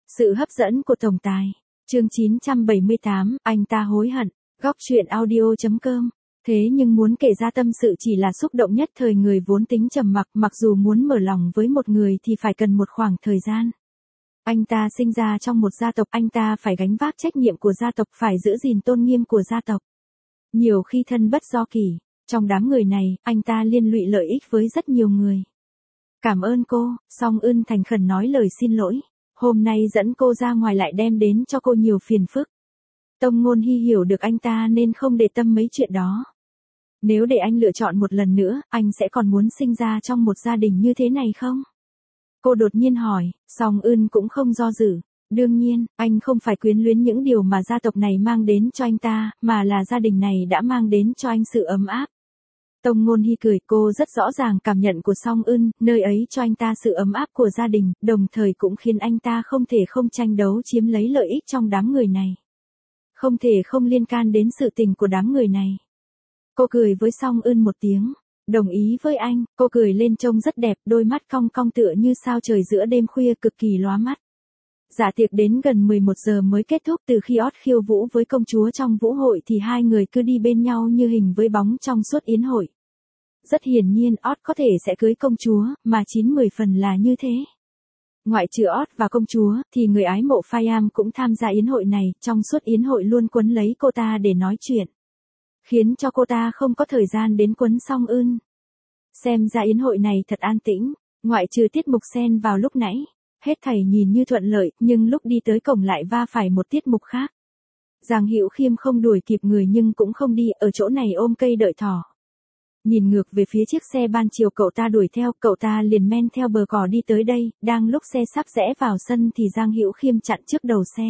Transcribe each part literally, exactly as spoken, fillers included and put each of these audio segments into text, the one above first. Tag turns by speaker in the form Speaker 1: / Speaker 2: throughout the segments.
Speaker 1: Sự hấp dẫn của tổng tài. Chương chín trăm bảy mươi tám, anh ta hối hận. Góc truyện audio chấm com. Thế nhưng muốn kể ra tâm sự chỉ là xúc động nhất thời người vốn tính trầm mặc, mặc dù muốn mở lòng với một người thì phải cần một khoảng thời gian. Anh ta sinh ra trong một gia tộc, anh ta phải gánh vác trách nhiệm của gia tộc, phải giữ gìn tôn nghiêm của gia tộc. Nhiều khi thân bất do kỷ, trong đám người này, anh ta liên lụy lợi ích với rất nhiều người. Cảm ơn cô, Song Eun thành khẩn nói lời xin lỗi. Hôm nay dẫn cô ra ngoài lại đem đến cho cô nhiều phiền phức. Tông Ngôn Hy hiểu được anh ta nên không để tâm mấy chuyện đó. Nếu để anh lựa chọn một lần nữa, anh sẽ còn muốn sinh ra trong một gia đình như thế này không? Cô đột nhiên hỏi, Song Eun cũng không do dự. Đương nhiên, anh không phải quyến luyến những điều mà gia tộc này mang đến cho anh ta, mà là gia đình này đã mang đến cho anh sự ấm áp. Tông Ngôn Hy cười, cô rất rõ ràng cảm nhận của Song Eun, nơi ấy cho anh ta sự ấm áp của gia đình, đồng thời cũng khiến anh ta không thể không tranh đấu chiếm lấy lợi ích trong đám người này. Không thể không liên can đến sự tình của đám người này. Cô cười với Song Eun một tiếng, đồng ý với anh, cô cười lên trông rất đẹp, đôi mắt cong cong tựa như sao trời giữa đêm khuya cực kỳ lóa mắt. Dạ tiệc đến gần mười một giờ mới kết thúc, từ khi Ót khiêu vũ với công chúa trong vũ hội thì hai người cứ đi bên nhau như hình với bóng trong suốt yến hội. Rất hiển nhiên Ót có thể sẽ cưới công chúa, mà chín mười phần là như thế. Ngoại trừ Ót và công chúa, thì người ái mộ Phaeam cũng tham gia yến hội này, trong suốt yến hội luôn quấn lấy cô ta để nói chuyện. Khiến cho cô ta không có thời gian đến quấn Song Eun. Xem ra yến hội này thật an tĩnh, ngoại trừ tiết mục xen vào lúc nãy. Hết thảy nhìn như thuận lợi, nhưng lúc đi tới cổng lại va phải một tiết mục khác. Giang Hữu Khiêm không đuổi kịp người nhưng cũng không đi, ở chỗ này ôm cây đợi thỏ. Nhìn ngược về phía chiếc xe ban chiều cậu ta đuổi theo, cậu ta liền men theo bờ cỏ đi tới đây, đang lúc xe sắp rẽ vào sân thì Giang Hữu Khiêm chặn trước đầu xe.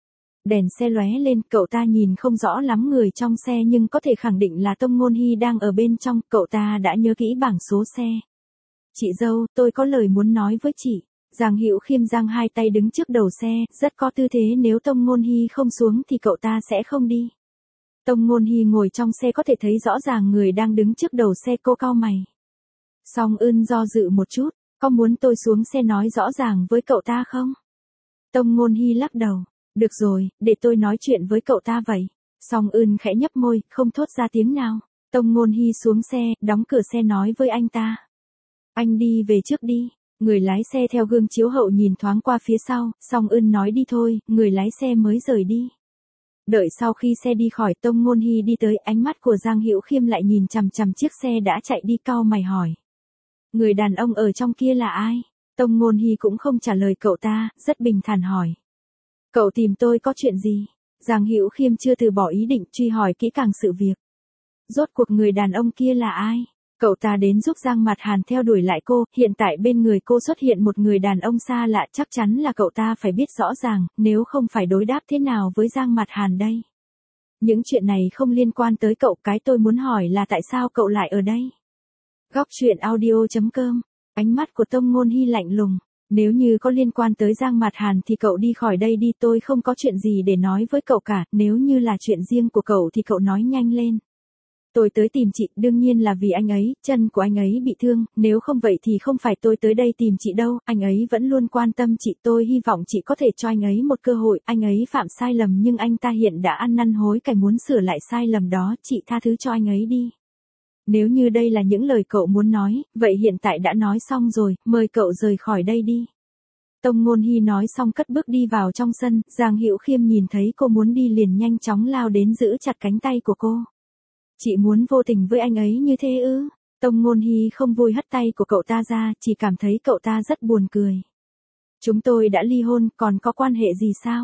Speaker 1: Đèn xe lóe lên, cậu ta nhìn không rõ lắm người trong xe nhưng có thể khẳng định là Tông Ngôn Hy đang ở bên trong, cậu ta đã nhớ kỹ bảng số xe. Chị dâu, tôi có lời muốn nói với chị. Giang Hữu Khiêm giang hai tay đứng trước đầu xe, rất có tư thế, nếu Tông Ngôn Hy không xuống thì cậu ta sẽ không đi. Tông Ngôn Hy ngồi trong xe có thể thấy rõ ràng người đang đứng trước đầu xe, cô cau mày. Song Eun do dự một chút, có muốn tôi xuống xe nói rõ ràng với cậu ta không? Tông Ngôn Hy lắc đầu, được rồi, để tôi nói chuyện với cậu ta vậy. Song Eun khẽ nhấp môi, không thốt ra tiếng nào. Tông Ngôn Hy xuống xe, đóng cửa xe nói với anh ta. Anh đi về trước đi. Người lái xe theo gương chiếu hậu nhìn thoáng qua phía sau, Song Eun nói đi thôi, người lái xe mới rời đi. Đợi sau khi xe đi khỏi, Tông Ngôn Hy đi tới, ánh mắt của Giang Hữu Khiêm lại nhìn chằm chằm chiếc xe đã chạy đi, cau mày hỏi. Người đàn ông ở trong kia là ai? Tông Ngôn Hy cũng không trả lời cậu ta, rất bình thản hỏi. Cậu tìm tôi có chuyện gì? Giang Hữu Khiêm chưa từ bỏ ý định truy hỏi kỹ càng sự việc. Rốt cuộc người đàn ông kia là ai? Cậu ta đến giúp Giang Mạt Hàn theo đuổi lại cô, hiện tại bên người cô xuất hiện một người đàn ông xa lạ, chắc chắn là cậu ta phải biết rõ ràng, nếu không phải đối đáp thế nào với Giang Mạt Hàn đây. Những chuyện này không liên quan tới cậu, cái tôi muốn hỏi là tại sao cậu lại ở đây? Góc truyện audio chấm com. Ánh mắt của Tông Ngôn Hy lạnh lùng. Nếu như có liên quan tới Giang Mạt Hàn thì cậu đi khỏi đây đi, tôi không có chuyện gì để nói với cậu cả, nếu như là chuyện riêng của cậu thì cậu nói nhanh lên. Tôi tới tìm chị, đương nhiên là vì anh ấy, chân của anh ấy bị thương, nếu không vậy thì không phải tôi tới đây tìm chị đâu, anh ấy vẫn luôn quan tâm chị, tôi hy vọng chị có thể cho anh ấy một cơ hội, anh ấy phạm sai lầm nhưng anh ta hiện đã ăn năn hối cải muốn sửa lại sai lầm đó, chị tha thứ cho anh ấy đi. Nếu như đây là những lời cậu muốn nói, vậy hiện tại đã nói xong rồi, mời cậu rời khỏi đây đi. Tông Ngôn Hy nói xong cất bước đi vào trong sân, Giang Hữu Khiêm nhìn thấy cô muốn đi liền nhanh chóng lao đến giữ chặt cánh tay của cô. Chị muốn vô tình với anh ấy như thế ư? Tông Ngôn Hy không vui hất tay của cậu ta ra, chỉ cảm thấy cậu ta rất buồn cười. Chúng tôi đã ly hôn, còn có quan hệ gì sao?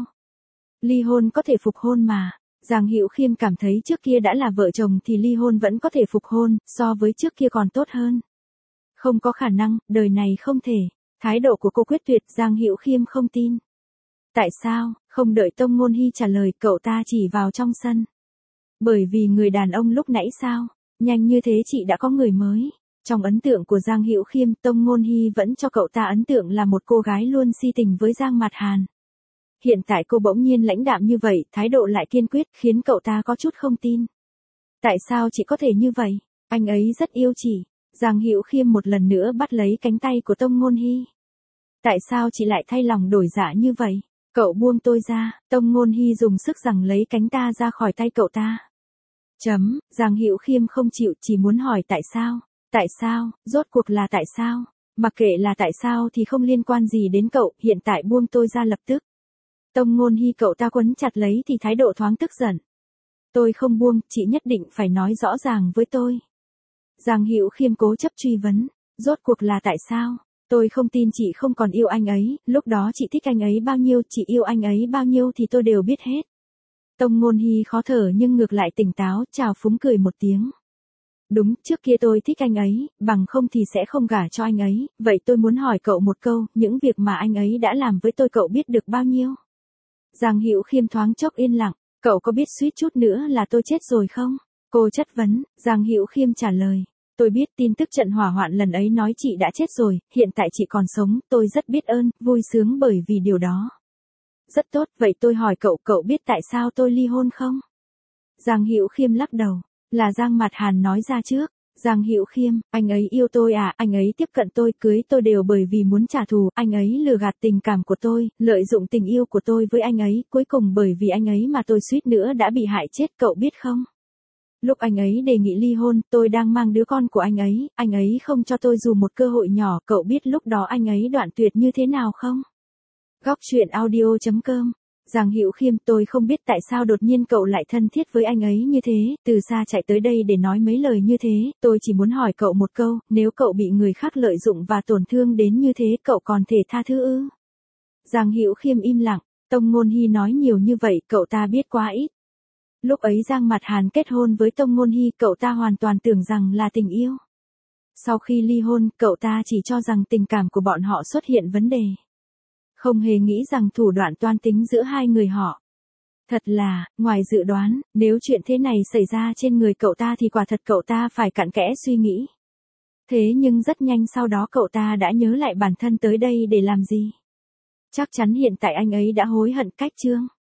Speaker 1: Ly hôn có thể phục hôn mà. Giang Hữu Khiêm cảm thấy trước kia đã là vợ chồng thì ly hôn vẫn có thể phục hôn, so với trước kia còn tốt hơn. Không có khả năng, đời này không thể. Thái độ của cô quyết tuyệt, Giang Hữu Khiêm không tin. Tại sao? Không đợi Tông Ngôn Hy trả lời, cậu ta chỉ vào trong sân. Bởi vì người đàn ông lúc nãy sao? Nhanh như thế chị đã có người mới. Trong ấn tượng của Giang Hữu Khiêm, Tông Ngôn Hy vẫn cho cậu ta ấn tượng là một cô gái luôn si tình với Giang Mạt Hàn. Hiện tại cô bỗng nhiên lãnh đạm như vậy, thái độ lại kiên quyết, khiến cậu ta có chút không tin. Tại sao chị có thể như vậy? Anh ấy rất yêu chị. Giang Hữu Khiêm một lần nữa bắt lấy cánh tay của Tông Ngôn Hy. Tại sao chị lại thay lòng đổi dạ như vậy? Cậu buông tôi ra, Tông Ngôn Hy dùng sức giằng lấy cánh ta ra khỏi tay cậu ta. Chấm, Giang Hữu Khiêm không chịu, chỉ muốn hỏi tại sao, tại sao, rốt cuộc là tại sao, mặc kệ là tại sao thì không liên quan gì đến cậu, hiện tại buông tôi ra lập tức. Tông Ngôn Hy cậu ta quấn chặt lấy thì thái độ thoáng tức giận. Tôi không buông, chị nhất định phải nói rõ ràng với tôi. Giang Hữu Khiêm cố chấp truy vấn, rốt cuộc là tại sao? Tôi không tin chị không còn yêu anh ấy, lúc đó chị thích anh ấy bao nhiêu, chị yêu anh ấy bao nhiêu thì tôi đều biết hết. Tông Ngôn Hy khó thở nhưng ngược lại tỉnh táo, chào phúng cười một tiếng. Đúng, trước kia tôi thích anh ấy, bằng không thì sẽ không gả cho anh ấy, vậy tôi muốn hỏi cậu một câu, những việc mà anh ấy đã làm với tôi cậu biết được bao nhiêu? Giang Hữu Khiêm thoáng chốc yên lặng, cậu có biết suýt chút nữa là tôi chết rồi không? Cô chất vấn, Giang Hữu Khiêm trả lời. Tôi biết tin tức trận hỏa hoạn lần ấy nói chị đã chết rồi, hiện tại chị còn sống, tôi rất biết ơn, vui sướng bởi vì điều đó. Rất tốt, vậy tôi hỏi cậu, cậu biết tại sao tôi ly hôn không? Giang Hữu Khiêm lắc đầu, là Giang Mạt Hàn nói ra trước. Giang Hữu Khiêm, anh ấy yêu tôi à, anh ấy tiếp cận tôi, cưới tôi đều bởi vì muốn trả thù, anh ấy lừa gạt tình cảm của tôi, lợi dụng tình yêu của tôi với anh ấy, cuối cùng bởi vì anh ấy mà tôi suýt nữa đã bị hại chết, cậu biết không? Lúc anh ấy đề nghị ly hôn, tôi đang mang đứa con của anh ấy, anh ấy không cho tôi dù một cơ hội nhỏ, cậu biết lúc đó anh ấy đoạn tuyệt như thế nào không? Góc truyện audio chấm com. Giang Hữu Khiêm, tôi không biết tại sao đột nhiên cậu lại thân thiết với anh ấy như thế, từ xa chạy tới đây để nói mấy lời như thế, tôi chỉ muốn hỏi cậu một câu, nếu cậu bị người khác lợi dụng và tổn thương đến như thế, cậu còn thể tha thứ ư? Giang Hữu Khiêm im lặng, Tông Ngôn Hy nói nhiều như vậy, cậu ta biết quá ít. Lúc ấy Giang Mạt Hàn kết hôn với Tông Ngôn Hy, cậu ta hoàn toàn tưởng rằng là tình yêu. Sau khi ly hôn, cậu ta chỉ cho rằng tình cảm của bọn họ xuất hiện vấn đề. Không hề nghĩ rằng thủ đoạn toan tính giữa hai người họ. Thật là, ngoài dự đoán, nếu chuyện thế này xảy ra trên người cậu ta thì quả thật cậu ta phải cặn kẽ suy nghĩ. Thế nhưng rất nhanh sau đó cậu ta đã nhớ lại bản thân tới đây để làm gì. Chắc chắn hiện tại anh ấy đã hối hận cách chương.